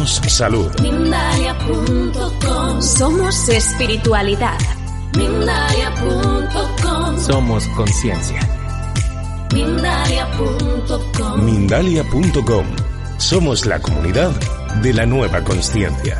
Somos salud. Mindalia.com. Somos espiritualidad. Mindalia.com. Somos conciencia. Mindalia.com. Mindalia.com. Somos la comunidad de la nueva consciencia.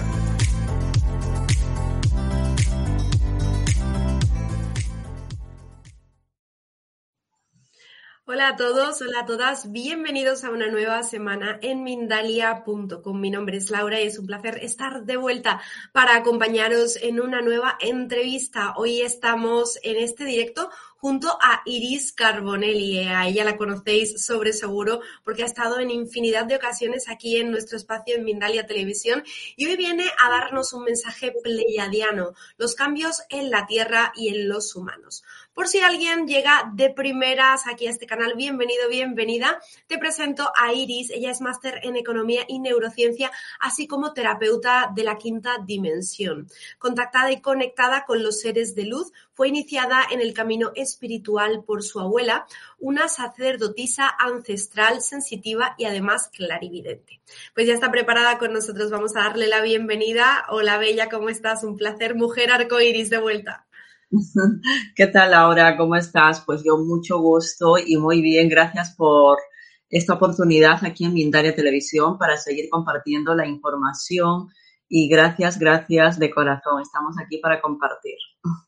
Hola a todos, hola a todas, bienvenidos a una nueva semana en Mindalia.com. Mi nombre es Laura y es un placer estar de vuelta para acompañaros en una nueva entrevista. Hoy estamos en este directo junto a Iris Carbonelli. A ella la conocéis sobre seguro porque ha estado en infinidad de ocasiones aquí en nuestro espacio en Mindalia Televisión y hoy viene a darnos un mensaje pleiadiano, los cambios en la Tierra y en los humanos. Por si alguien llega de primeras aquí a este canal, bienvenido, bienvenida. Te presento a Iris. Ella es máster en Economía y Neurociencia, así como terapeuta de la quinta dimensión. Contactada y conectada con los seres de luz, fue iniciada en el camino espiritual por su abuela, una sacerdotisa ancestral, sensitiva y además clarividente. Pues ya está preparada con nosotros. Vamos a darle la bienvenida. Hola, Bella, ¿cómo estás? Un placer. Mujer arcoíris de vuelta. ¿Qué tal, Laura? ¿Cómo estás? Pues yo mucho gusto y muy bien. Gracias por esta oportunidad aquí en Mindalia Televisión para seguir compartiendo la información y gracias de corazón. Estamos aquí para compartir.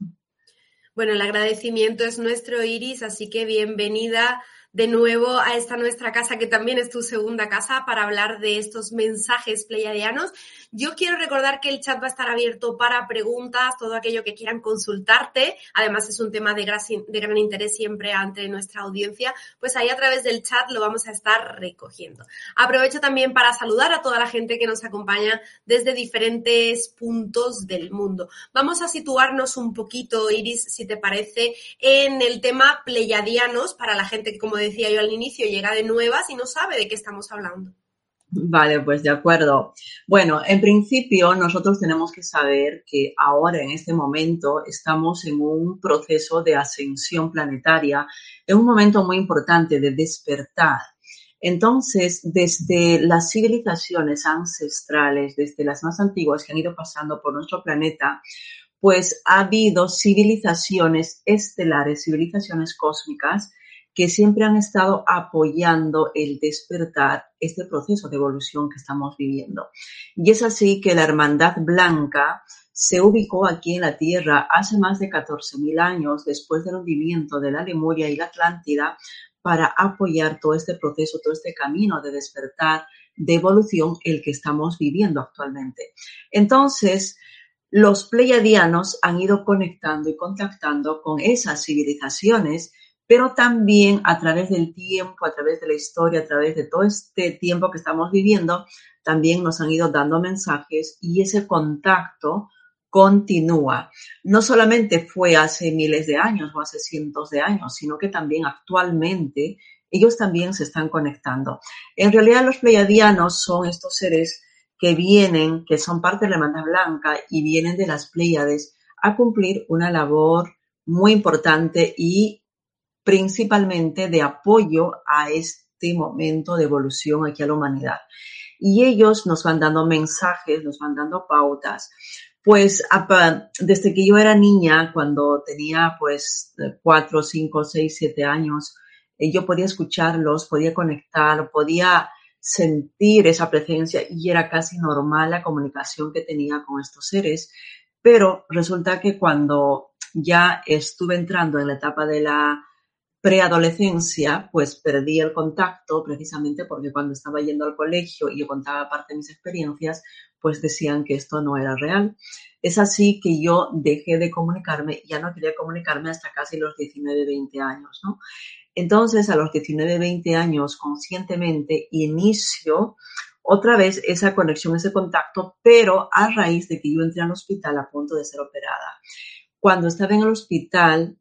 Bueno, el agradecimiento es nuestro, Iris, así que bienvenida de nuevo a esta nuestra casa, que también es tu segunda casa, para hablar de estos mensajes pleiadianos. Yo quiero recordar que el chat va a estar abierto para preguntas, todo aquello que quieran consultarte. Además, es un tema de gran interés siempre ante nuestra audiencia. Pues ahí a través del chat lo vamos a estar recogiendo. Aprovecho también para saludar a toda la gente que nos acompaña desde diferentes puntos del mundo. Vamos a situarnos un poquito, Iris, si te parece, en el tema pleiadianos, para la gente que, como decía yo al inicio, llega de nuevas y no sabe de qué estamos hablando. Vale, pues de acuerdo. Bueno, en principio nosotros tenemos que saber que ahora en este momento estamos en un proceso de ascensión planetaria, en un momento muy importante de despertar. Entonces, desde las civilizaciones ancestrales, desde las más antiguas que han ido pasando por nuestro planeta, pues ha habido civilizaciones estelares, civilizaciones cósmicas, que siempre han estado apoyando el despertar, este proceso de evolución que estamos viviendo. Y es así que la Hermandad Blanca se ubicó aquí en la Tierra hace más de 14.000 años, después del hundimiento de la Lemuria y la Atlántida, para apoyar todo este proceso, todo este camino de despertar, de evolución, el que estamos viviendo actualmente. Entonces, los pleiadianos han ido conectando y contactando con esas civilizaciones, pero también a través del tiempo, a través de la historia, a través de todo este tiempo que estamos viviendo, también nos han ido dando mensajes y ese contacto continúa. No solamente fue hace miles de años o hace cientos de años, sino que también actualmente ellos también se están conectando. En realidad los pleiadianos son estos seres que vienen, que son parte de la Hermandad Blanca y vienen de las Pléyades a cumplir una labor muy importante y principalmente de apoyo a este momento de evolución aquí a la humanidad. Y ellos nos van dando mensajes, nos van dando pautas. Pues desde que yo era niña, cuando tenía pues 4, 5, 6, 7 años, yo podía escucharlos, podía conectar, podía sentir esa presencia y era casi normal la comunicación que tenía con estos seres. Pero resulta que cuando ya estuve entrando en la etapa de la preadolescencia, pues perdí el contacto precisamente porque cuando estaba yendo al colegio y yo contaba parte de mis experiencias, pues decían que esto no era real. Es así que yo dejé de comunicarme, ya no quería comunicarme hasta casi los 19, 20 años, ¿no? Entonces, a los 19, 20 años, conscientemente, inicio otra vez esa conexión, ese contacto, pero a raíz de que yo entré al hospital a punto de ser operada. Cuando estaba en el hospital,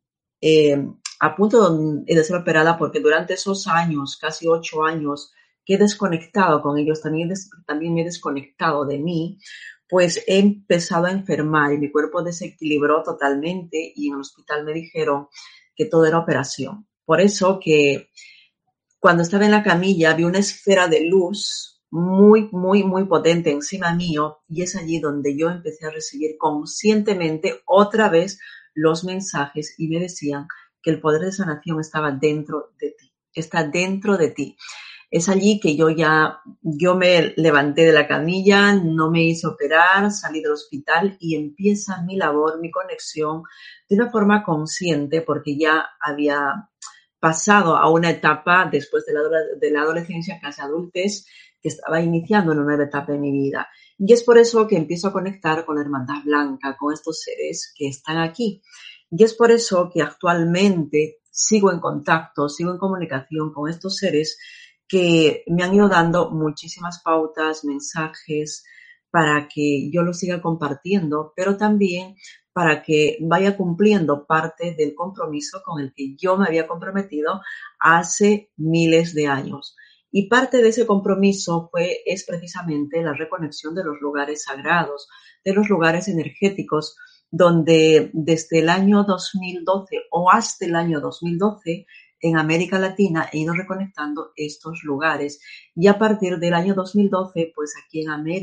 a punto de ser operada, porque durante esos años, casi 8 años, que he desconectado con ellos, también me he desconectado de mí, pues he empezado a enfermar y mi cuerpo desequilibró totalmente y en el hospital me dijeron que todo era operación. Por eso que cuando estaba en la camilla vi una esfera de luz muy, muy, muy potente encima mío, y es allí donde yo empecé a recibir conscientemente otra vez los mensajes y me decían que el poder de sanación estaba dentro de ti, está dentro de ti. Es allí que yo me levanté de la camilla, no me hice operar, salí del hospital y empieza mi labor, mi conexión de una forma consciente, porque ya había pasado a una etapa después de la adolescencia, casi adultez, que estaba iniciando una nueva etapa de mi vida. Y es por eso que empiezo a conectar con la Hermandad Blanca, con estos seres que están aquí. Y es por eso que actualmente sigo en contacto, sigo en comunicación con estos seres que me han ido dando muchísimas pautas, mensajes, para que yo los siga compartiendo, pero también para que vaya cumpliendo parte del compromiso con el que yo me había comprometido hace miles de años. Y parte de ese compromiso es precisamente la reconexión de los lugares sagrados, de los lugares energéticos, donde desde el año 2012 o hasta el año 2012 en América Latina he ido reconectando estos lugares, y a partir del año 2012, pues aquí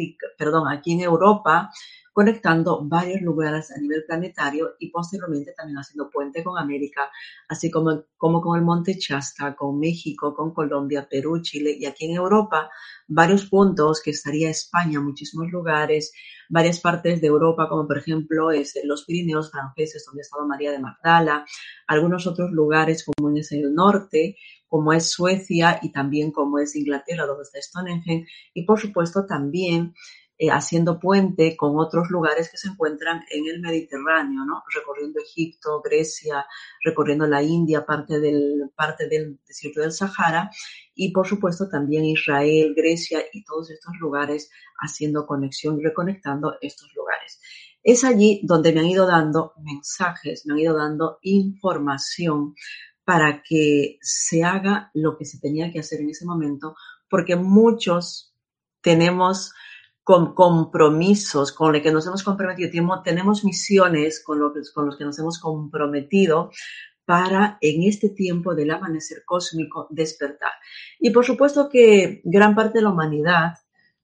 en Europa, conectando varios lugares a nivel planetario y posteriormente también haciendo puente con América, así como con el Monte Shasta, con México, con Colombia, Perú, Chile, y aquí en Europa varios puntos que estaría España, muchísimos lugares, varias partes de Europa, como por ejemplo los Pirineos franceses, donde ha estado María de Magdala, algunos otros lugares como es el norte, como es Suecia y también como es Inglaterra, donde está Stonehenge, y por supuesto también haciendo puente con otros lugares que se encuentran en el Mediterráneo, ¿no? Recorriendo Egipto, Grecia, recorriendo la India, parte del desierto del Sahara, y por supuesto también Israel, Grecia y todos estos lugares, haciendo conexión y reconectando estos lugares. Es allí donde me han ido dando mensajes, me han ido dando información para que se haga lo que se tenía que hacer en ese momento, porque muchos tenemos compromisos con los que nos hemos comprometido, tenemos misiones con los que nos hemos comprometido para en este tiempo del amanecer cósmico despertar. Y por supuesto que gran parte de la humanidad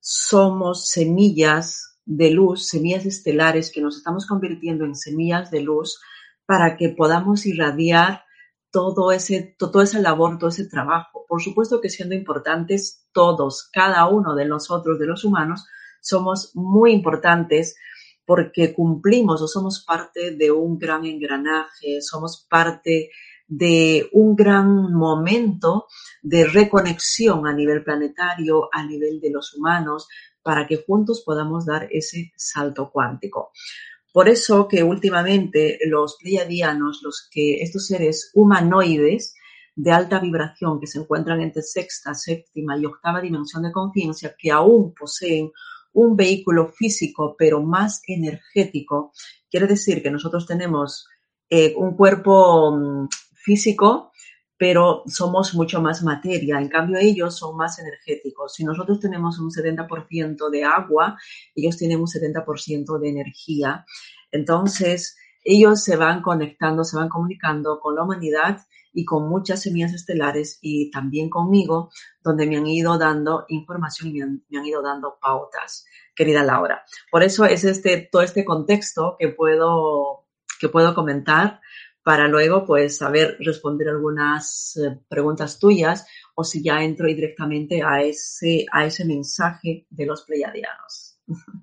somos semillas de luz, semillas estelares que nos estamos convirtiendo en semillas de luz para que podamos irradiar toda esa labor, todo ese trabajo. Por supuesto que siendo importantes todos, cada uno de nosotros, de los humanos, somos muy importantes porque cumplimos o somos parte de un gran engranaje, somos parte de un gran momento de reconexión a nivel planetario, a nivel de los humanos, para que juntos podamos dar ese salto cuántico. Por eso que últimamente los pleiadianos, estos seres humanoides de alta vibración que se encuentran entre sexta, séptima y octava dimensión de conciencia, que aún poseen un vehículo físico pero más energético, quiere decir que nosotros tenemos un cuerpo físico, pero somos mucho más materia. En cambio, ellos son más energéticos. Si nosotros tenemos un 70% de agua, ellos tienen un 70% de energía. Entonces, ellos se van conectando, se van comunicando con la humanidad y con muchas semillas estelares y también conmigo, donde me han ido dando información y me han ido dando pautas, querida Laura. Por eso es todo este contexto que puedo comentar, para luego pues saber responder algunas preguntas tuyas, o si ya entro directamente a ese mensaje de los pleiadianos.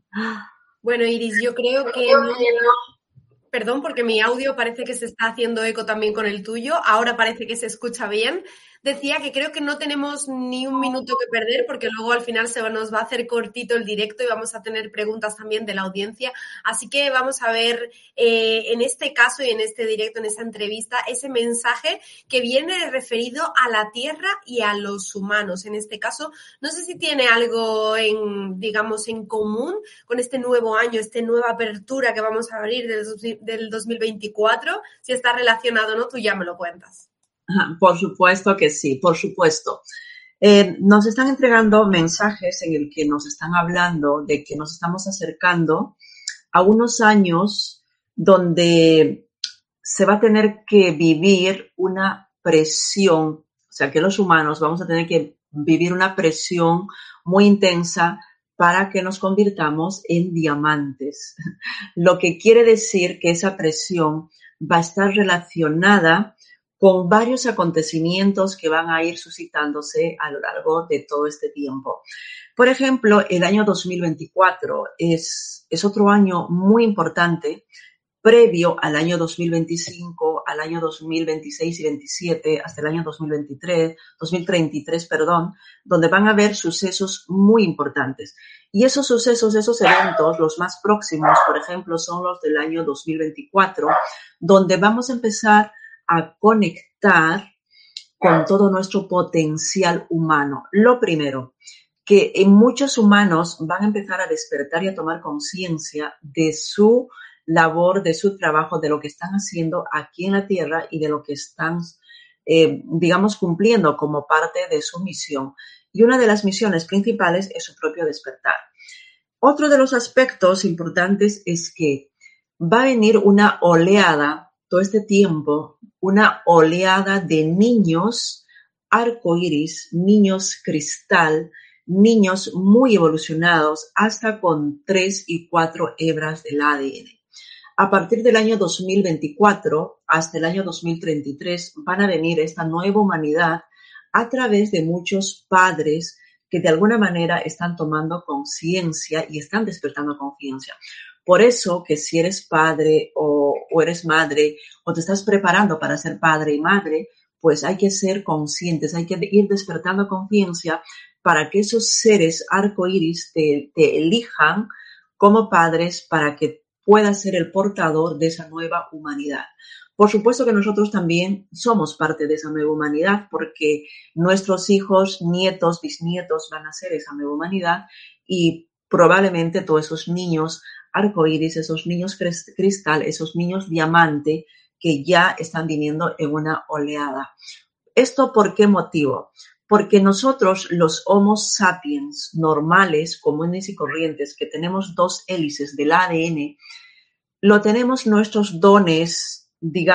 Bueno, Iris, yo creo que no. Perdón, porque mi audio parece que se está haciendo eco también con el tuyo. Ahora parece que se escucha bien. Decía que creo que no tenemos ni un minuto que perder, porque luego al final nos va a hacer cortito el directo y vamos a tener preguntas también de la audiencia. Así que vamos a ver en este caso y en este directo, en esta entrevista, ese mensaje que viene referido a la Tierra y a los humanos. En este caso, no sé si tiene algo en común con este nuevo año, esta nueva apertura que vamos a abrir del 2024. Si está relacionado, ¿no? Tú ya me lo cuentas. Por supuesto que sí, por supuesto. Nos están entregando mensajes en el que nos están hablando de que nos estamos acercando a unos años donde se va a tener que vivir una presión, o sea, que los humanos vamos a tener que vivir una presión muy intensa para que nos convirtamos en diamantes. Lo que quiere decir que esa presión va a estar relacionada con varios acontecimientos que van a ir suscitándose a lo largo de todo este tiempo. Por ejemplo, el año 2024 es otro año muy importante previo al año 2025, al año 2026 y 27, hasta el año 2033, donde van a haber sucesos muy importantes. Y esos sucesos, esos eventos, los más próximos, por ejemplo, son los del año 2024, donde vamos a empezar a conectar con todo nuestro potencial humano. Lo primero, que en muchos humanos van a empezar a despertar y a tomar conciencia de su labor, de su trabajo, de lo que están haciendo aquí en la Tierra y de lo que están, cumpliendo como parte de su misión. Y una de las misiones principales es su propio despertar. Otro de los aspectos importantes es que va a venir una oleada, todo este tiempo, una oleada de niños arcoíris, niños cristal, niños muy evolucionados, hasta con 3 y 4 hebras del ADN. A partir del año 2024 hasta el año 2033 van a venir esta nueva humanidad a través de muchos padres que de alguna manera están tomando conciencia y están despertando conciencia. Por eso que si eres padre o eres madre o te estás preparando para ser padre y madre, pues hay que ser conscientes, hay que ir despertando conciencia para que esos seres arcoíris te elijan como padres para que puedas ser el portador de esa nueva humanidad. Por supuesto que nosotros también somos parte de esa nueva humanidad porque nuestros hijos, nietos, bisnietos van a ser esa nueva humanidad y probablemente todos esos niños arcoíris, esos niños cristal, esos niños diamante que ya están viniendo en una oleada. ¿Esto por qué motivo? Porque nosotros, los Homo sapiens normales, comunes y corrientes, que tenemos 2 hélices del ADN, lo tenemos nuestros dones,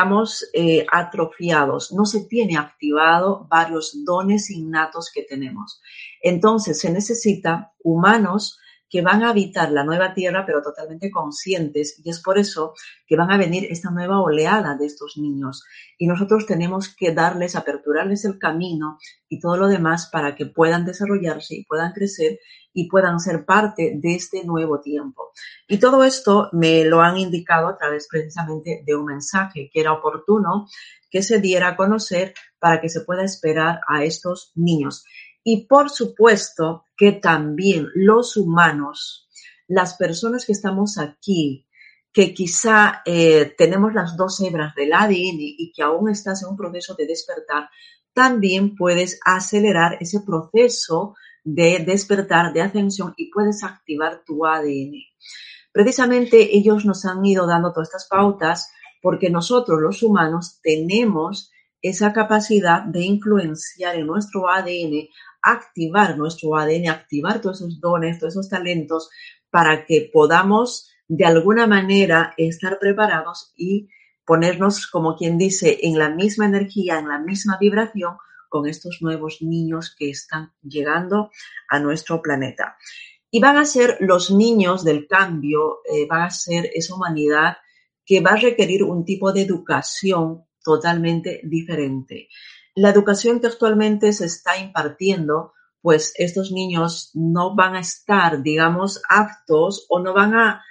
atrofiados. No se tiene activado varios dones innatos que tenemos. Entonces, se necesita humanos que van a habitar la nueva tierra, pero totalmente conscientes, y es por eso que van a venir esta nueva oleada de estos niños. Y nosotros tenemos que aperturarles el camino y todo lo demás para que puedan desarrollarse y puedan crecer y puedan ser parte de este nuevo tiempo. Y todo esto me lo han indicado a través precisamente de un mensaje que era oportuno que se diera a conocer para que se pueda esperar a estos niños. Y por supuesto que también los humanos, las personas que estamos aquí, que quizá tenemos las 2 hebras del ADN y que aún estás en un proceso de despertar, también puedes acelerar ese proceso de despertar, de ascensión y puedes activar tu ADN. Precisamente ellos nos han ido dando todas estas pautas porque nosotros los humanos tenemos esa capacidad de influenciar en nuestro ADN, activar nuestro ADN, activar todos esos dones, todos esos talentos para que podamos de alguna manera estar preparados y ponernos, como quien dice, en la misma energía, en la misma vibración con estos nuevos niños que están llegando a nuestro planeta. Y van a ser los niños del cambio, van a ser esa humanidad que va a requerir un tipo de educación totalmente diferente. La educación que actualmente se está impartiendo, pues estos niños no van a estar, aptos o no van a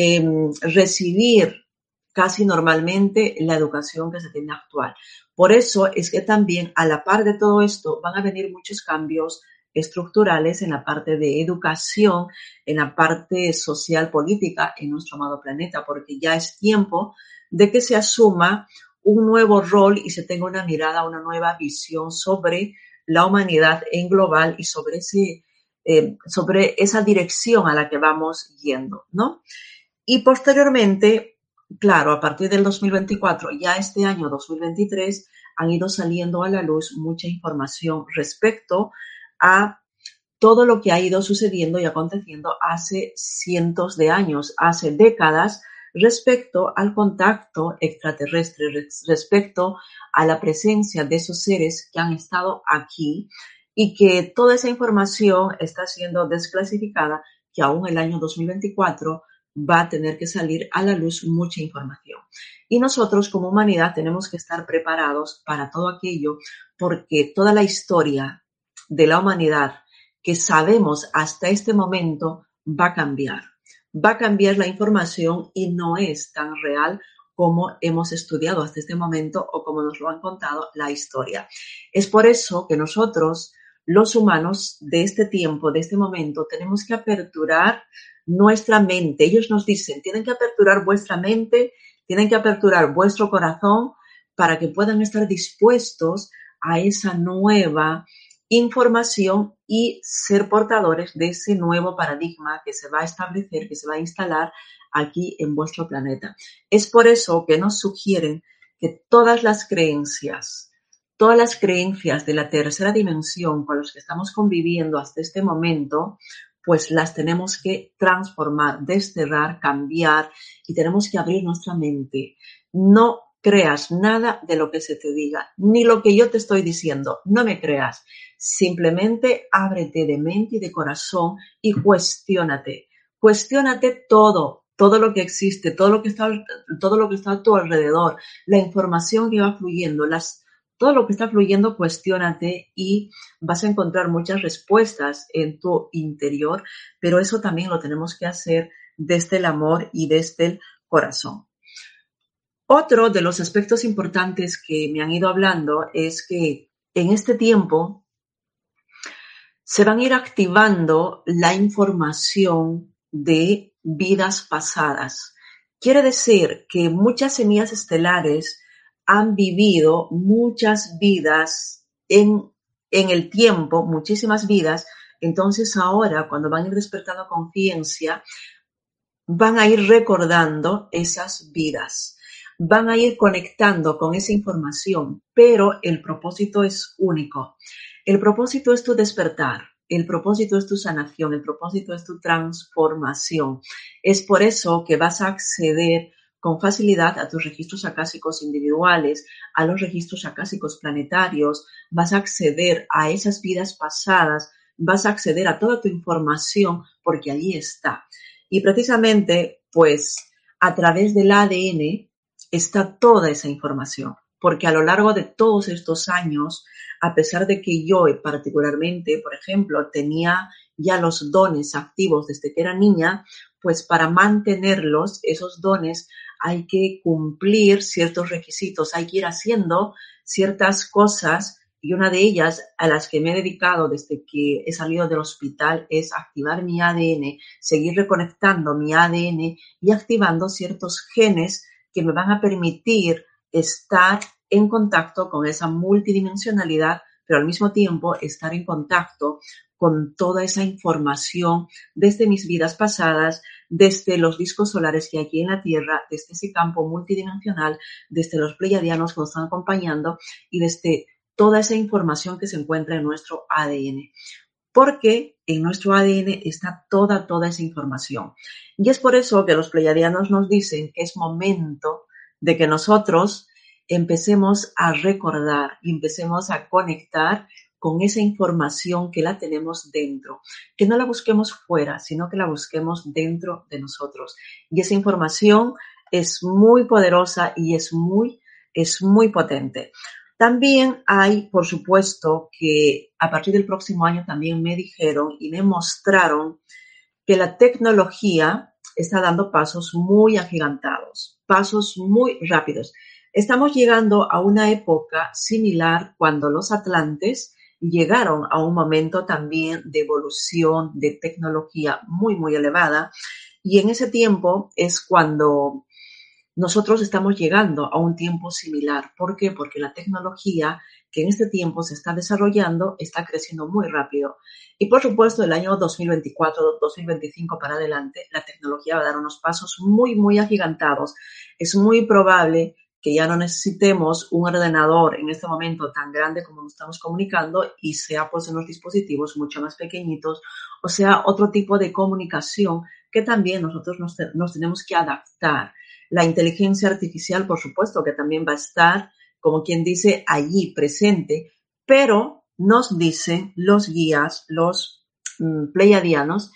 recibir casi normalmente la educación que se tiene actual. Por eso es que también a la par de todo esto van a venir muchos cambios estructurales en la parte de educación, en la parte social, política en nuestro amado planeta, porque ya es tiempo de que se asuma un nuevo rol y se tenga una mirada, una nueva visión sobre la humanidad en global y sobre esa dirección a la que vamos yendo, ¿no? Y posteriormente, claro, a partir del 2024, ya este año 2023, han ido saliendo a la luz mucha información respecto a todo lo que ha ido sucediendo y aconteciendo hace cientos de años, hace décadas, respecto al contacto extraterrestre, respecto a la presencia de esos seres que han estado aquí y que toda esa información está siendo desclasificada, que aún el año 2024 va a tener que salir a la luz mucha información. Y nosotros como humanidad tenemos que estar preparados para todo aquello, porque toda la historia de la humanidad que sabemos hasta este momento va a cambiar. Va a cambiar la información y no es tan real como hemos estudiado hasta este momento o como nos lo han contado la historia. Es por eso que nosotros, los humanos de este tiempo, de este momento, tenemos que aperturar nuestra mente. Ellos nos dicen, tienen que aperturar vuestra mente, tienen que aperturar vuestro corazón para que puedan estar dispuestos a esa nueva información y ser portadores de ese nuevo paradigma que se va a establecer, que se va a instalar aquí en vuestro planeta. Es por eso que nos sugieren que todas las creencias de la tercera dimensión con las que estamos conviviendo hasta este momento, pues las tenemos que transformar, desterrar, cambiar y tenemos que abrir nuestra mente. No creas nada de lo que se te diga, ni lo que yo te estoy diciendo, no me creas. Simplemente ábrete de mente y de corazón y cuestiónate. Cuestiónate todo lo que existe, todo lo que está a tu alrededor, la información que va fluyendo, todo lo que está fluyendo, cuestiónate y vas a encontrar muchas respuestas en tu interior, pero eso también lo tenemos que hacer desde el amor y desde el corazón. Otro de los aspectos importantes que me han ido hablando es que en este tiempo se van a ir activando la información de vidas pasadas. Quiere decir que muchas semillas estelares han vivido muchas vidas en el tiempo, muchísimas vidas. Entonces ahora, cuando van a ir despertando conciencia, van a ir recordando esas vidas. Van a ir conectando con esa información, pero el propósito es único. El propósito es tu despertar, el propósito es tu sanación, el propósito es tu transformación. Es por eso que vas a acceder con facilidad a tus registros acásicos individuales, a los registros acásicos planetarios, vas a acceder a esas vidas pasadas, vas a acceder a toda tu información porque allí está. Y precisamente, pues, a través del ADN está toda esa información, porque a lo largo de todos estos años, a pesar de que yo particularmente, por ejemplo, tenía ya los dones activos desde que era niña, pues para mantenerlos, esos dones, hay que cumplir ciertos requisitos, hay que ir haciendo ciertas cosas y una de ellas a las que me he dedicado desde que he salido del hospital es activar mi ADN, seguir reconectando mi ADN y activando ciertos genes que me van a permitir estar en contacto con esa multidimensionalidad, pero al mismo tiempo estar en contacto con toda esa información desde mis vidas pasadas, desde los discos solares que hay aquí en la Tierra, desde ese campo multidimensional, desde los pleiadianos que nos están acompañando y desde toda esa información que se encuentra en nuestro ADN. Porque en nuestro ADN está toda esa información. Y es por eso que los pleiadianos nos dicen que es momento de que nosotros empecemos a recordar y empecemos a conectar con esa información que la tenemos dentro. Que no la busquemos fuera, sino que la busquemos dentro de nosotros. Y esa información es muy poderosa y es muy potente. También hay, por supuesto, que a partir del próximo año también me dijeron y me mostraron que la tecnología está dando pasos muy agigantados, pasos muy rápidos. Estamos llegando a una época similar cuando los atlantes llegaron a un momento también de evolución, de tecnología muy, muy elevada. Y en ese tiempo es cuando nosotros estamos llegando a un tiempo similar. ¿Por qué? Porque la tecnología que en este tiempo se está desarrollando está creciendo muy rápido. Y por supuesto, el año 2024, 2025 para adelante, la tecnología va a dar unos pasos muy, muy agigantados. Es muy probable que ya no necesitemos un ordenador en este momento tan grande como nos estamos comunicando y sea pues en los dispositivos mucho más pequeñitos, o sea, otro tipo de comunicación que también nosotros nos tenemos que adaptar. La inteligencia artificial, por supuesto, que también va a estar, como quien dice, allí presente, pero nos dicen los guías, los pleiadianos,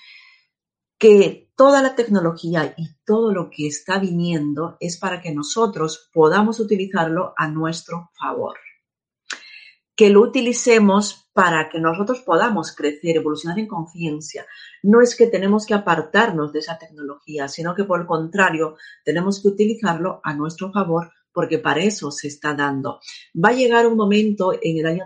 que toda la tecnología y todo lo que está viniendo es para que nosotros podamos utilizarlo a nuestro favor. Que lo utilicemos para que nosotros podamos crecer, evolucionar en conciencia. No es que tenemos que apartarnos de esa tecnología, sino que por el contrario, tenemos que utilizarlo a nuestro favor porque para eso se está dando. Va a llegar un momento en el año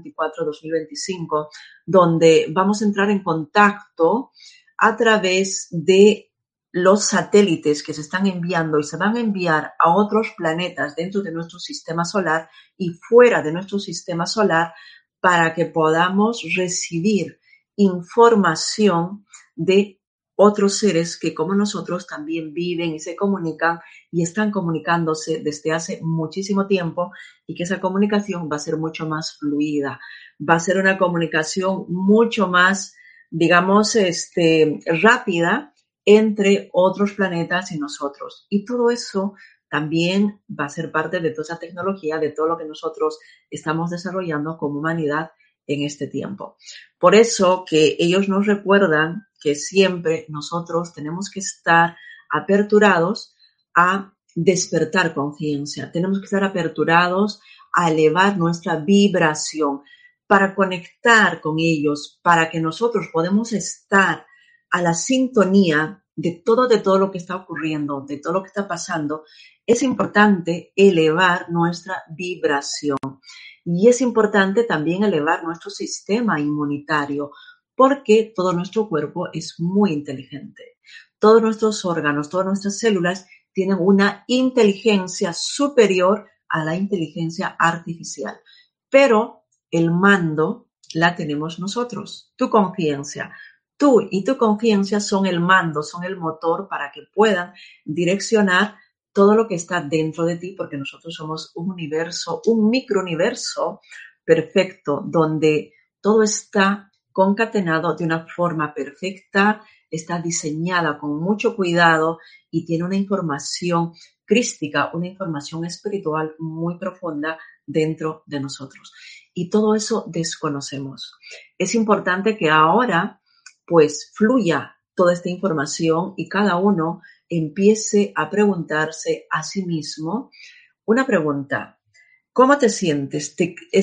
2024-2025 donde vamos a entrar en contacto a través de los satélites que se están enviando y se van a enviar a otros planetas dentro de nuestro sistema solar y fuera de nuestro sistema solar para que podamos recibir información de otros seres que como nosotros también viven y se comunican y están comunicándose desde hace muchísimo tiempo y que esa comunicación va a ser mucho más fluida, va a ser una comunicación mucho más, digamos, rápida entre otros planetas y nosotros. Y todo eso también va a ser parte de toda esa tecnología, de todo lo que nosotros estamos desarrollando como humanidad en este tiempo. Por eso que ellos nos recuerdan que siempre nosotros tenemos que estar aperturados a despertar conciencia, tenemos que estar aperturados a elevar nuestra vibración para conectar con ellos, para que nosotros podamos estar a la sintonía de todo lo que está ocurriendo, de todo lo que está pasando. Es importante elevar nuestra vibración y es importante también elevar nuestro sistema inmunitario porque todo nuestro cuerpo es muy inteligente. Todos nuestros órganos, todas nuestras células tienen una inteligencia superior a la inteligencia artificial, pero el mando la tenemos nosotros, tu conciencia. Tú y tu conciencia son el mando, son el motor para que puedan direccionar todo lo que está dentro de ti, porque nosotros somos un universo, un microuniverso perfecto, donde todo está concatenado de una forma perfecta, está diseñada con mucho cuidado y tiene una información crística, una información espiritual muy profunda dentro de nosotros. Y todo eso desconocemos. Es importante que ahora pues fluya toda esta información y cada uno empiece a preguntarse a sí mismo una pregunta. ¿Cómo te sientes?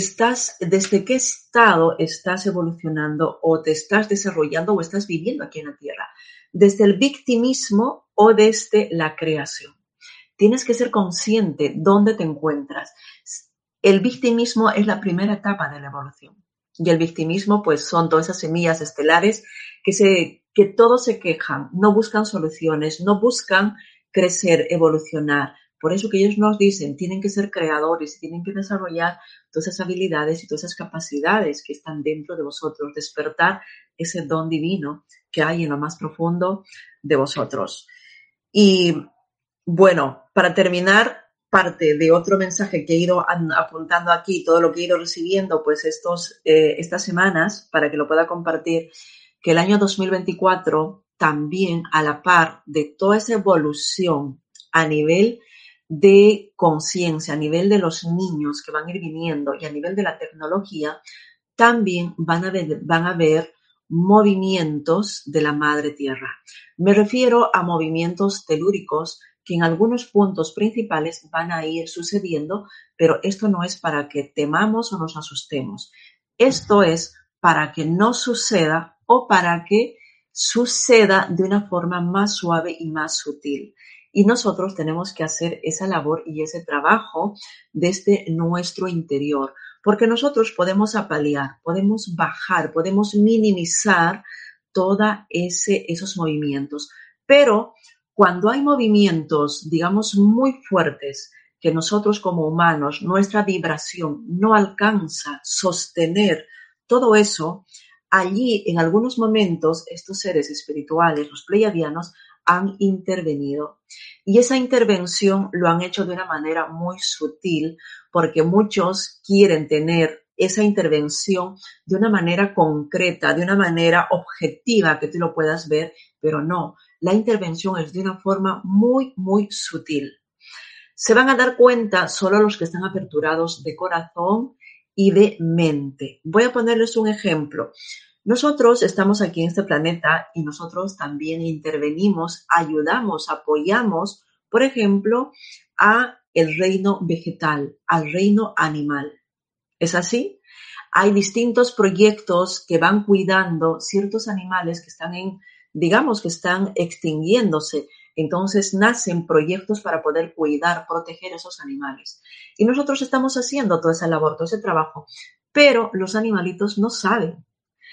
¿Desde qué estado estás evolucionando o te estás desarrollando o estás viviendo aquí en la Tierra? ¿Desde el victimismo o desde la creación? Tienes que ser consciente dónde te encuentras. El victimismo es la primera etapa de la evolución. Y el victimismo, pues, son todas esas semillas estelares que todos se quejan, no buscan soluciones, no buscan crecer, evolucionar. Por eso que ellos nos dicen, tienen que ser creadores, tienen que desarrollar todas esas habilidades y todas esas capacidades que están dentro de vosotros, despertar ese don divino que hay en lo más profundo de vosotros. Y bueno, para terminar, parte de otro mensaje que he ido apuntando aquí, todo lo que he ido recibiendo, pues estas semanas, para que lo pueda compartir, que el año 2024 también a la par de toda esa evolución a nivel de conciencia, a nivel de los niños que van a ir viniendo y a nivel de la tecnología, también van a haber movimientos de la Madre Tierra. Me refiero a movimientos telúricos que en algunos puntos principales van a ir sucediendo, pero esto no es para que temamos o nos asustemos. Esto es para que no suceda o para que suceda de una forma más suave y más sutil. Y nosotros tenemos que hacer esa labor y ese trabajo desde nuestro interior, porque nosotros podemos apalear, podemos bajar, podemos minimizar todos esos movimientos. Pero cuando hay movimientos, digamos, muy fuertes, que nosotros como humanos, nuestra vibración no alcanza sostener todo eso, allí en algunos momentos estos seres espirituales, los pleiadianos, han intervenido. Y esa intervención lo han hecho de una manera muy sutil porque muchos quieren tener esa intervención de una manera concreta, de una manera objetiva que tú lo puedas ver, pero no. La intervención es de una forma muy, muy sutil. Se van a dar cuenta solo los que están aperturados de corazón y de mente. Voy a ponerles un ejemplo. Nosotros estamos aquí en este planeta y nosotros también intervenimos, ayudamos, apoyamos, por ejemplo, a el reino vegetal, al reino animal. ¿Es así? Hay distintos proyectos que van cuidando ciertos animales que están digamos que están extinguiéndose. Entonces nacen proyectos para poder cuidar, proteger esos animales. Y nosotros estamos haciendo toda esa labor, todo ese trabajo, pero los animalitos no saben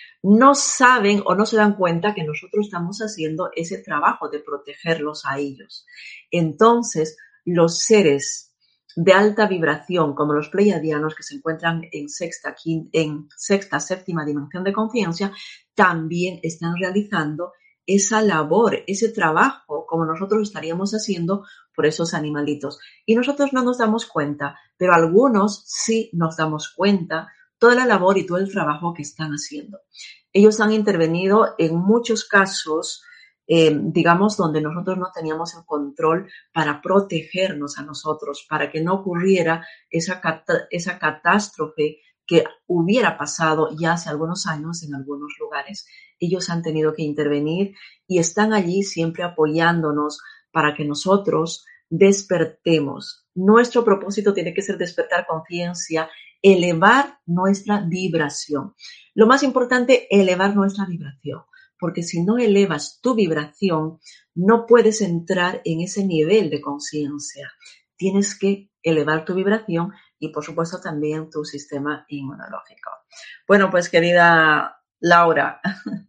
o no se dan cuenta que nosotros estamos haciendo ese trabajo de protegerlos a ellos. Entonces, los seres de alta vibración, como los pleiadianos que se encuentran en sexta, séptima dimensión de conciencia, también están realizando esa labor, ese trabajo, como nosotros estaríamos haciendo por esos animalitos. Y nosotros no nos damos cuenta, pero algunos sí nos damos cuenta toda la labor y todo el trabajo que están haciendo. Ellos han intervenido en muchos casos, digamos, donde nosotros no teníamos el control para protegernos a nosotros, para que no ocurriera esa catástrofe que hubiera pasado ya hace algunos años en algunos lugares. Ellos han tenido que intervenir y están allí siempre apoyándonos para que nosotros despertemos. Nuestro propósito tiene que ser despertar conciencia, elevar nuestra vibración. Lo más importante, elevar nuestra vibración, porque si no elevas tu vibración, no puedes entrar en ese nivel de conciencia. Tienes que elevar tu vibración y, por supuesto, también tu sistema inmunológico. Bueno, pues, querida Laura,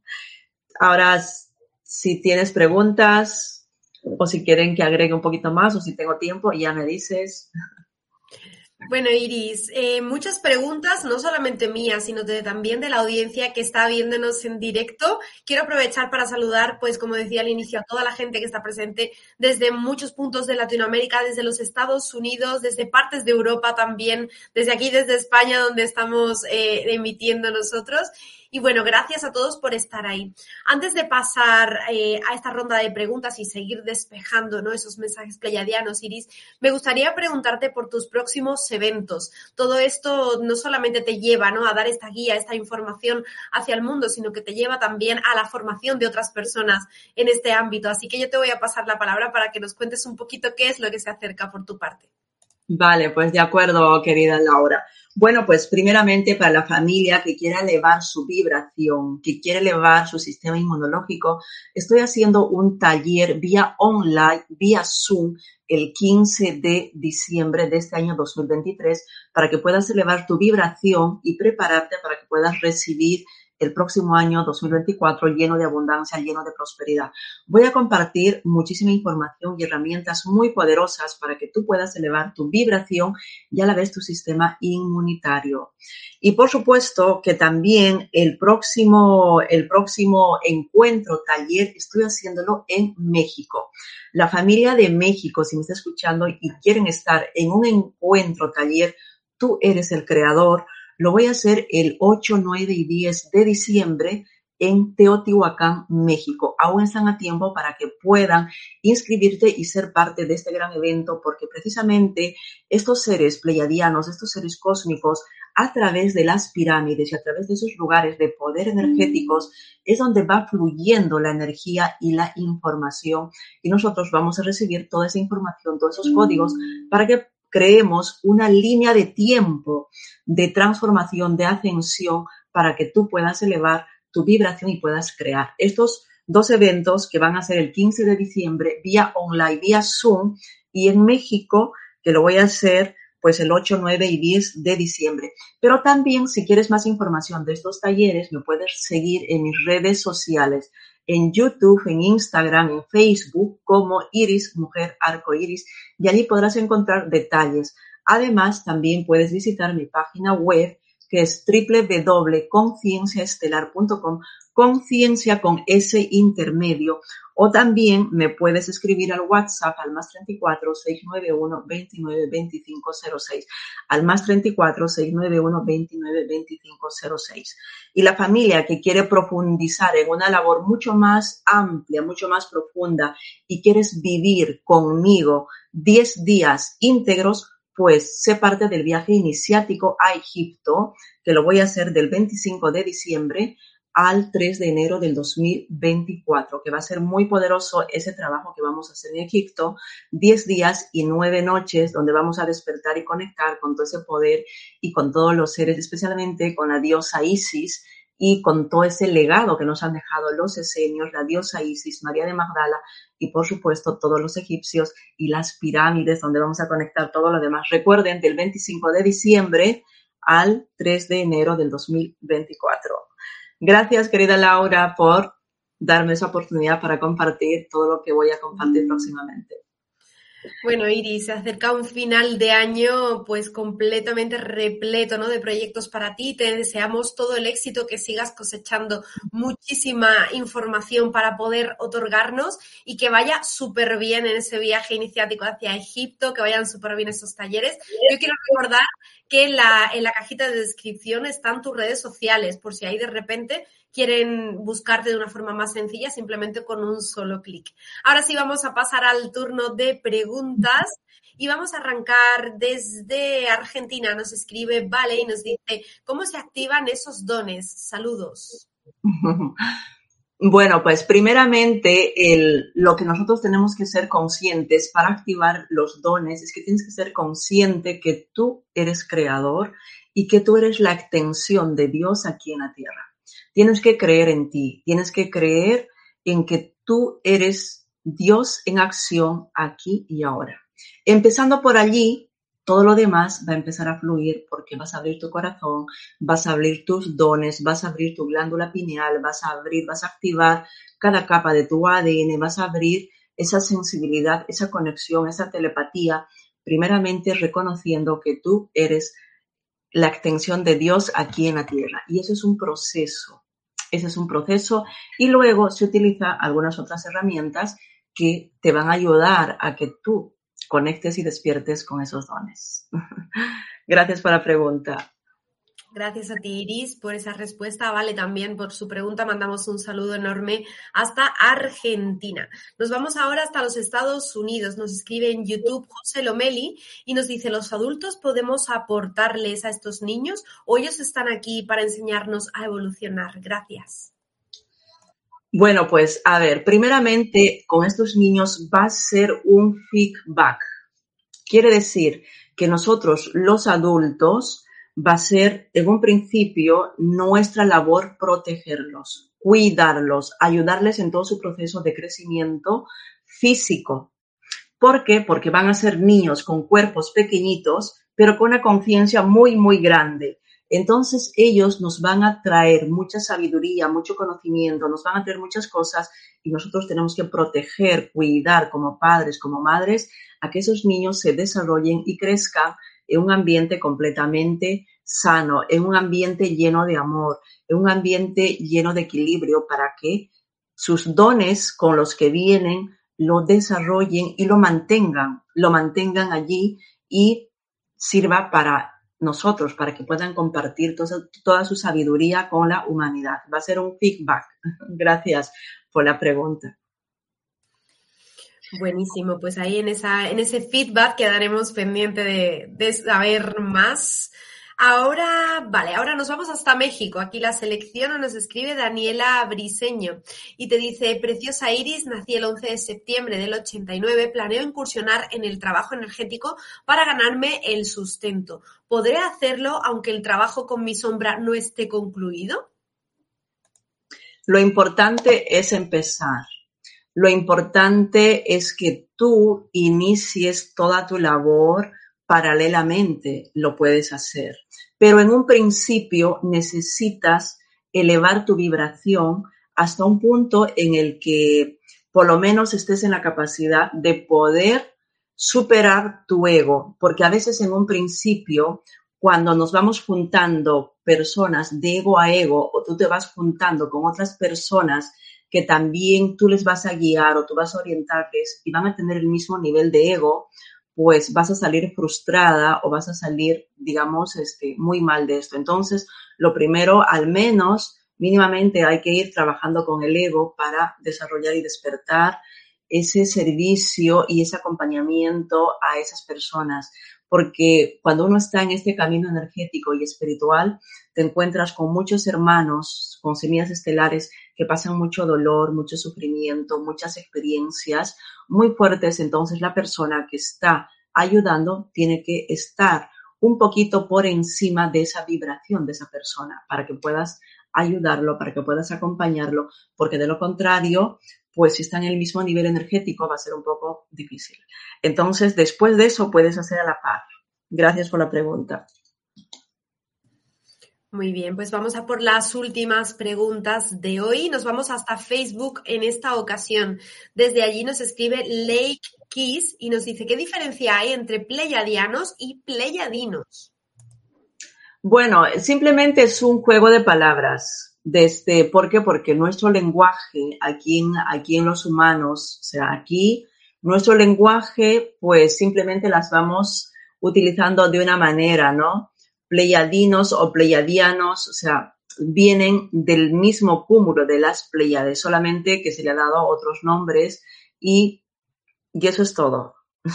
ahora si tienes preguntas o si quieren que agregue un poquito más o si tengo tiempo, ya me dices. Bueno, Iris, muchas preguntas, no solamente mías, sino también de la audiencia que está viéndonos en directo. Quiero aprovechar para saludar, pues como decía al inicio, a toda la gente que está presente desde muchos puntos de Latinoamérica, desde los Estados Unidos, desde partes de Europa también, desde aquí, desde España, donde estamos emitiendo nosotros. Y bueno, gracias a todos por estar ahí. Antes de pasar a esta ronda de preguntas y seguir despejando, ¿no?, esos mensajes pleiadianos, Iris, me gustaría preguntarte por tus próximos eventos. Todo esto no solamente te lleva, ¿no?, a dar esta guía, esta información hacia el mundo, sino que te lleva también a la formación de otras personas en este ámbito. Así que yo te voy a pasar la palabra para que nos cuentes un poquito qué es lo que se acerca por tu parte. Vale, pues de acuerdo, querida Laura. Bueno, pues primeramente para la familia que quiera elevar su vibración, que quiere elevar su sistema inmunológico, estoy haciendo un taller vía online, vía Zoom, el 15 de diciembre de este año 2023, para que puedas elevar tu vibración y prepararte para que puedas recibir el próximo año 2024 lleno de abundancia, lleno de prosperidad. Voy a compartir muchísima información y herramientas muy poderosas para que tú puedas elevar tu vibración y a la vez tu sistema inmunitario. Y por supuesto que también el próximo encuentro, taller, estoy haciéndolo en México. La familia de México, si me está escuchando y quieren estar en un encuentro, taller, tú eres el creador. Lo voy a hacer el 8, 9 y 10 de diciembre en Teotihuacán, México. Aún están a tiempo para que puedan inscribirte y ser parte de este gran evento, porque precisamente estos seres pleiadianos, estos seres cósmicos, a través de las pirámides y a través de esos lugares de poder energéticos, es donde va fluyendo la energía y la información. Y nosotros vamos a recibir toda esa información, todos esos códigos, para que creemos una línea de tiempo de transformación, de ascensión, para que tú puedas elevar tu vibración y puedas crear. Estos dos eventos que van a ser el 15 de diciembre vía online, vía Zoom, y en México, que lo voy a hacer pues el 8, 9 y 10 de diciembre. Pero también, si quieres más información de estos talleres, me puedes seguir en mis redes sociales, en YouTube, en Instagram, en Facebook, como Iris, Mujer Arcoiris, y allí podrás encontrar detalles. Además, también puedes visitar mi página web, que es www.concienciaestelar.com, conciencia con S intermedio, o también me puedes escribir al WhatsApp al +34 691 29 25 06, al +34 691 29 25 06. Y la familia que quiere profundizar en una labor mucho más amplia, mucho más profunda, y quieres vivir conmigo 10 días íntegros, pues sé parte del viaje iniciático a Egipto, que lo voy a hacer del 25 de diciembre al 3 de enero del 2024, que va a ser muy poderoso ese trabajo que vamos a hacer en Egipto, 10 días y 9 noches, donde vamos a despertar y conectar con todo ese poder y con todos los seres, especialmente con la diosa Isis y con todo ese legado que nos han dejado los esenios, la diosa Isis, María de Magdala y, por supuesto, todos los egipcios y las pirámides, donde vamos a conectar todo lo demás. Recuerden, del 25 de diciembre al 3 de enero del 2024. Gracias, querida Laura, por darme esa oportunidad para compartir todo lo que voy a compartir próximamente. Bueno, Iris, se acerca un final de año pues completamente repleto, ¿no?, de proyectos para ti. Te deseamos todo el éxito, que sigas cosechando muchísima información para poder otorgarnos y que vaya súper bien en ese viaje iniciático hacia Egipto, que vayan súper bien esos talleres. Yo quiero recordar que en la cajita de descripción están tus redes sociales, por si ahí de repente quieren buscarte de una forma más sencilla, simplemente con un solo clic. Ahora sí vamos a pasar al turno de preguntas y vamos a arrancar desde Argentina. Nos escribe Vale y nos dice, ¿cómo se activan esos dones? Saludos. Bueno, pues primeramente lo que nosotros tenemos que ser conscientes para activar los dones es que tienes que ser consciente que tú eres creador y que tú eres la extensión de Dios aquí en la tierra. Tienes que creer en ti, tienes que creer en que tú eres Dios en acción aquí y ahora. Empezando por allí, todo lo demás va a empezar a fluir porque vas a abrir tu corazón, vas a abrir tus dones, vas a abrir tu glándula pineal, vas a activar cada capa de tu ADN, vas a abrir esa sensibilidad, esa conexión, esa telepatía, primeramente reconociendo que tú eres la extensión de Dios aquí en la tierra. Y eso es un proceso. Ese es un proceso y luego se utilizan algunas otras herramientas que te van a ayudar a que tú conectes y despiertes con esos dones. Gracias por la pregunta. Gracias a ti, Iris, por esa respuesta. Vale, también por su pregunta. Mandamos un saludo enorme hasta Argentina. Nos vamos ahora hasta los Estados Unidos. Nos escribe en YouTube José Lomeli y nos dice, ¿los adultos podemos aportarles a estos niños o ellos están aquí para enseñarnos a evolucionar? Gracias. Bueno, pues a ver, primeramente con estos niños va a ser un feedback. Quiere decir que nosotros, los adultos, va a ser en un principio nuestra labor protegerlos, cuidarlos, ayudarles en todo su proceso de crecimiento físico. ¿Por qué? Porque van a ser niños con cuerpos pequeñitos, pero con una conciencia muy, muy grande. Entonces ellos nos van a traer mucha sabiduría, mucho conocimiento, nos van a traer muchas cosas y nosotros tenemos que proteger, cuidar como padres, como madres, a que esos niños se desarrollen y crezcan en un ambiente completamente sano, en un ambiente lleno de amor, en un ambiente lleno de equilibrio para que sus dones con los que vienen lo desarrollen y lo mantengan allí y sirva para nosotros, para que puedan compartir toda su sabiduría con la humanidad. Va a ser un feedback. Gracias por la pregunta. Buenísimo, pues ahí en ese feedback quedaremos pendiente de saber más. Ahora nos vamos hasta México. Aquí la selección nos escribe Daniela Briseño y te dice, preciosa Iris, nací el 11 de septiembre del 89, planeo incursionar en el trabajo energético para ganarme el sustento. ¿Podré hacerlo aunque el trabajo con mi sombra no esté concluido? Lo importante es empezar. Lo importante es que tú inicies toda tu labor paralelamente, lo puedes hacer. Pero en un principio necesitas elevar tu vibración hasta un punto en el que por lo menos estés en la capacidad de poder superar tu ego. Porque a veces en un principio, cuando nos vamos juntando personas de ego a ego o tú te vas juntando con otras personas que también tú les vas a guiar o tú vas a orientarles y van a tener el mismo nivel de ego, pues vas a salir frustrada o vas a salir, digamos, muy mal de esto. Entonces, lo primero, al menos, mínimamente hay que ir trabajando con el ego para desarrollar y despertar ese servicio y ese acompañamiento a esas personas. porque cuando uno está en este camino energético y espiritual, te encuentras con muchos hermanos, con semillas estelares que pasan mucho dolor, mucho sufrimiento, muchas experiencias muy fuertes. Entonces la persona que está ayudando tiene que estar un poquito por encima de esa vibración de esa persona para que puedas ayudarlo, para que puedas acompañarlo, porque de lo contrario, pues si está en el mismo nivel energético va a ser un poco difícil. Entonces, después de eso puedes hacer a la par. Gracias por la pregunta. Muy bien, pues vamos a por las últimas preguntas de hoy. Nos vamos hasta Facebook en esta ocasión. Desde allí nos escribe Lake Kiss y nos dice, ¿qué diferencia hay entre pleyadianos y pleyadinos? Bueno, simplemente es un juego de palabras. ¿Por qué? Porque nuestro lenguaje aquí en los humanos, o sea, aquí nuestro lenguaje, pues simplemente las vamos utilizando de una manera, ¿no? Pleyadinos o pleyadianos, o sea, vienen del mismo cúmulo de las Pléyades, solamente que se le ha dado otros nombres y eso es todo.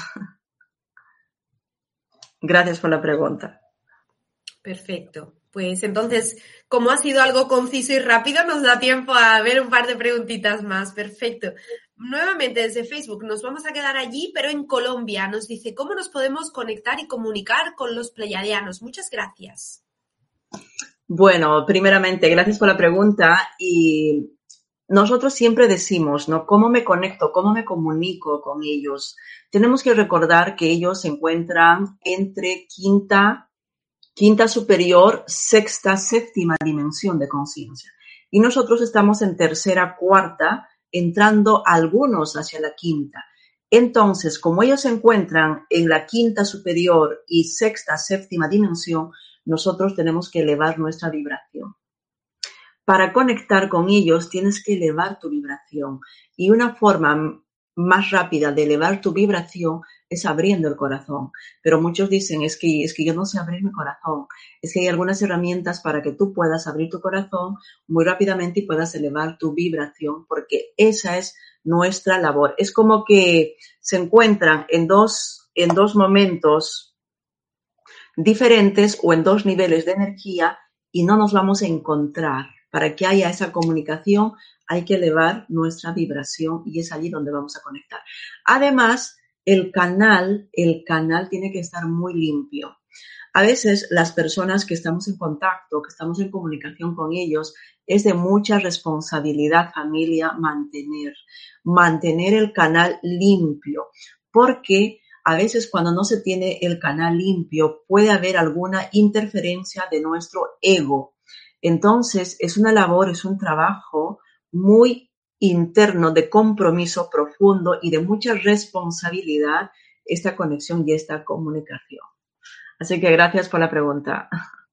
Gracias por la pregunta. Perfecto. Pues entonces, como ha sido algo conciso y rápido, nos da tiempo a ver un par de preguntitas más. Perfecto. Nuevamente desde Facebook nos vamos a quedar allí, pero en Colombia. Nos dice, ¿cómo nos podemos conectar y comunicar con los pleyadianos? Muchas gracias. Bueno, primeramente, gracias por la pregunta y nosotros siempre decimos, ¿no? ¿Cómo me conecto? ¿Cómo me comunico con ellos? Tenemos que recordar que ellos se encuentran entre quinta superior, sexta, séptima dimensión de conciencia. Y nosotros estamos en tercera, cuarta, entrando algunos hacia la quinta. Entonces, como ellos se encuentran en la quinta superior y sexta, séptima dimensión, nosotros tenemos que elevar nuestra vibración. Para conectar con ellos tienes que elevar tu vibración. Y una forma más rápida de elevar tu vibración es abriendo el corazón. Pero muchos dicen, es que yo no sé abrir mi corazón. Es que hay algunas herramientas para que tú puedas abrir tu corazón muy rápidamente y puedas elevar tu vibración, porque esa es nuestra labor. Es como que se encuentran en dos momentos diferentes o en dos niveles de energía y no nos vamos a encontrar. Para que haya esa comunicación hay que elevar nuestra vibración y es allí donde vamos a conectar. Además, el canal tiene que estar muy limpio. A veces las personas que estamos en contacto, que estamos en comunicación con ellos, es de mucha responsabilidad, familia, mantener el canal limpio, porque a veces cuando no se tiene el canal limpio puede haber alguna interferencia de nuestro ego. Entonces, es una labor, es un trabajo muy interno de compromiso profundo y de mucha responsabilidad esta conexión y esta comunicación. Así que gracias por la pregunta.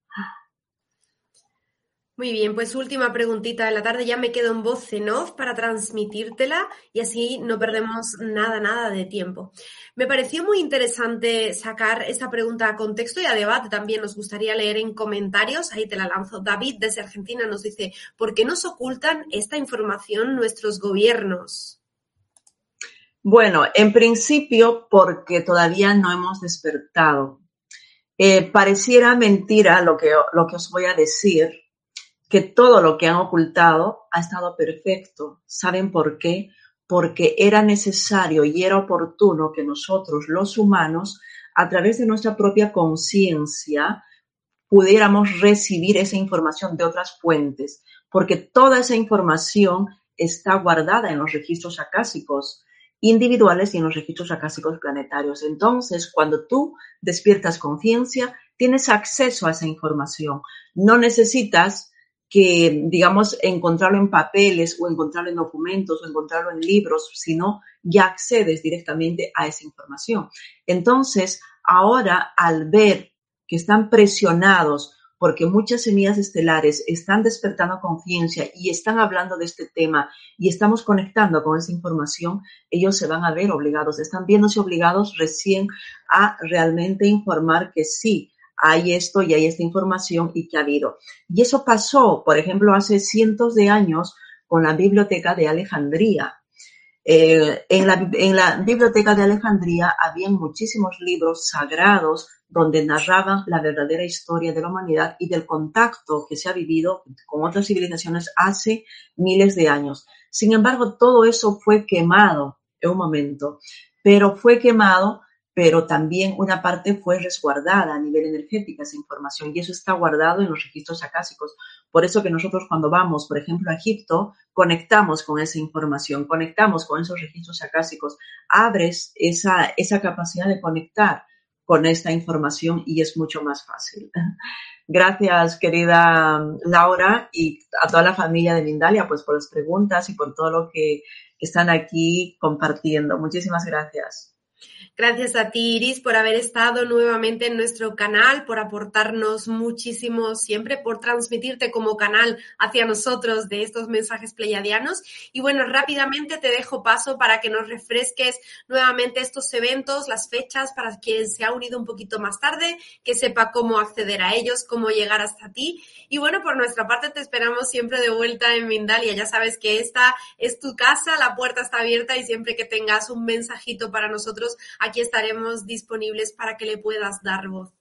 Muy bien, pues última preguntita de la tarde. Ya me quedo en voz en off para transmitírtela y así no perdemos nada de tiempo. Me pareció muy interesante sacar esta pregunta a contexto y a debate. También nos gustaría leer en comentarios. Ahí te la lanzo. David desde Argentina nos dice, ¿por qué nos ocultan esta información nuestros gobiernos? Bueno, en principio porque todavía no hemos despertado. Pareciera mentira lo que os voy a decir, que todo lo que han ocultado ha estado perfecto. ¿Saben por qué? Porque era necesario y era oportuno que nosotros, los humanos, a través de nuestra propia conciencia, pudiéramos recibir esa información de otras fuentes, porque toda esa información está guardada en los registros acásicos individuales y en los registros acásicos planetarios. Entonces, cuando tú despiertas conciencia, tienes acceso a esa información. No necesitas que, digamos, encontrarlo en papeles o encontrarlo en documentos o encontrarlo en libros, sino ya accedes directamente a esa información. Entonces, ahora al ver que están presionados porque muchas semillas estelares están despertando conciencia y están hablando de este tema y estamos conectando con esa información, ellos se van a ver obligados, están viéndose obligados recién a realmente informar que sí, hay esto y hay esta información y que ha habido. Y eso pasó, por ejemplo, hace cientos de años con la Biblioteca de Alejandría. En la biblioteca de Alejandría había muchísimos libros sagrados donde narraban la verdadera historia de la humanidad y del contacto que se ha vivido con otras civilizaciones hace miles de años. Sin embargo, todo eso fue quemado en un momento, pero también una parte fue resguardada a nivel energético, esa información, y eso está guardado en los registros acásicos. Por eso que nosotros cuando vamos, por ejemplo, a Egipto, conectamos con esa información, conectamos con esos registros acásicos, abres esa capacidad de conectar con esta información y es mucho más fácil. Gracias, querida Laura, y a toda la familia de Mindalia, pues por las preguntas y por todo lo que están aquí compartiendo. Muchísimas gracias. Gracias a ti, Iris, por haber estado nuevamente en nuestro canal, por aportarnos muchísimo siempre, por transmitirte como canal hacia nosotros de estos mensajes pleiadianos. Y bueno, rápidamente te dejo paso para que nos refresques nuevamente estos eventos, las fechas, para quien se ha unido un poquito más tarde, que sepa cómo acceder a ellos, cómo llegar hasta ti. Y bueno, por nuestra parte te esperamos siempre de vuelta en Mindalia. Ya sabes que esta es tu casa, la puerta está abierta y siempre que tengas un mensajito para nosotros, aquí estaremos disponibles para que le puedas dar voz.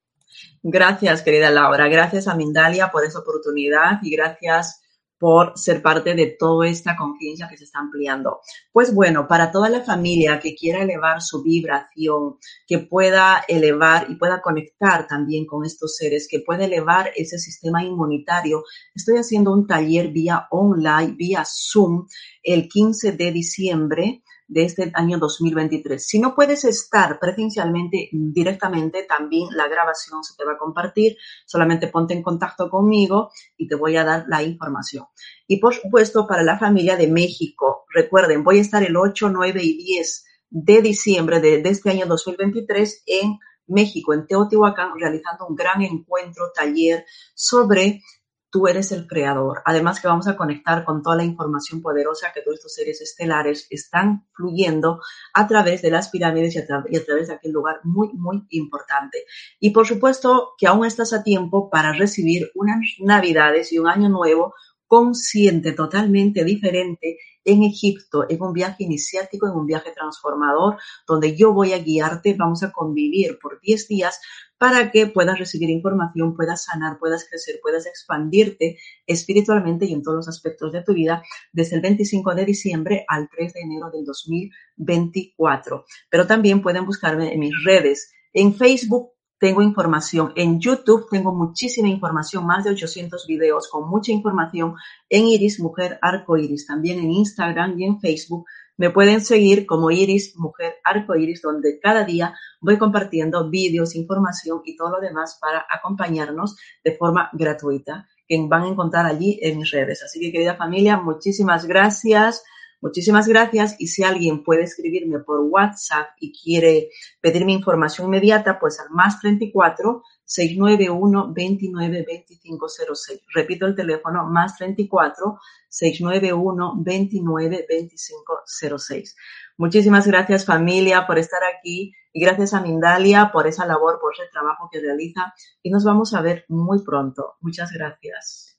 Gracias, querida Laura. Gracias a Mindalia por esa oportunidad y gracias por ser parte de toda esta conciencia que se está ampliando. Pues bueno, para toda la familia que quiera elevar su vibración, que pueda elevar y pueda conectar también con estos seres, que pueda elevar ese sistema inmunitario, estoy haciendo un taller vía online, vía Zoom, el 15 de diciembre de este año 2023. Si no puedes estar presencialmente directamente, también la grabación se te va a compartir. Solamente ponte en contacto conmigo y te voy a dar la información. Y por supuesto, para la familia de México, recuerden, voy a estar el 8, 9 y 10 de diciembre de este año 2023 en México, en Teotihuacán, realizando un gran encuentro, taller sobre Tú eres el creador. Además que vamos a conectar con toda la información poderosa que todos estos seres estelares están fluyendo a través de las pirámides y a través de aquel lugar muy, muy importante. Y por supuesto que aún estás a tiempo para recibir unas Navidades y un Año Nuevo consciente, totalmente diferente en Egipto, en un viaje iniciático, en un viaje transformador, donde yo voy a guiarte, vamos a convivir por 10 días para que puedas recibir información, puedas sanar, puedas crecer, puedas expandirte espiritualmente y en todos los aspectos de tu vida desde el 25 de diciembre al 3 de enero del 2024. Pero también pueden buscarme en mis redes. En Facebook tengo información, en YouTube tengo muchísima información, más de 800 videos con mucha información en Iris Mujer Arcoiris, también en Instagram y en Facebook. Me pueden seguir como Iris Mujer Arcoiris, donde cada día voy compartiendo vídeos, información y todo lo demás para acompañarnos de forma gratuita, que van a encontrar allí en mis redes. Así que, querida familia, muchísimas gracias. Muchísimas gracias y si alguien puede escribirme por WhatsApp y quiere pedirme información inmediata, pues al más 34 691 29 25 06. Repito el teléfono, más 34 691 29 25 06. Muchísimas gracias, familia, por estar aquí y gracias a Mindalia por esa labor, por ese trabajo que realiza y nos vamos a ver muy pronto. Muchas gracias.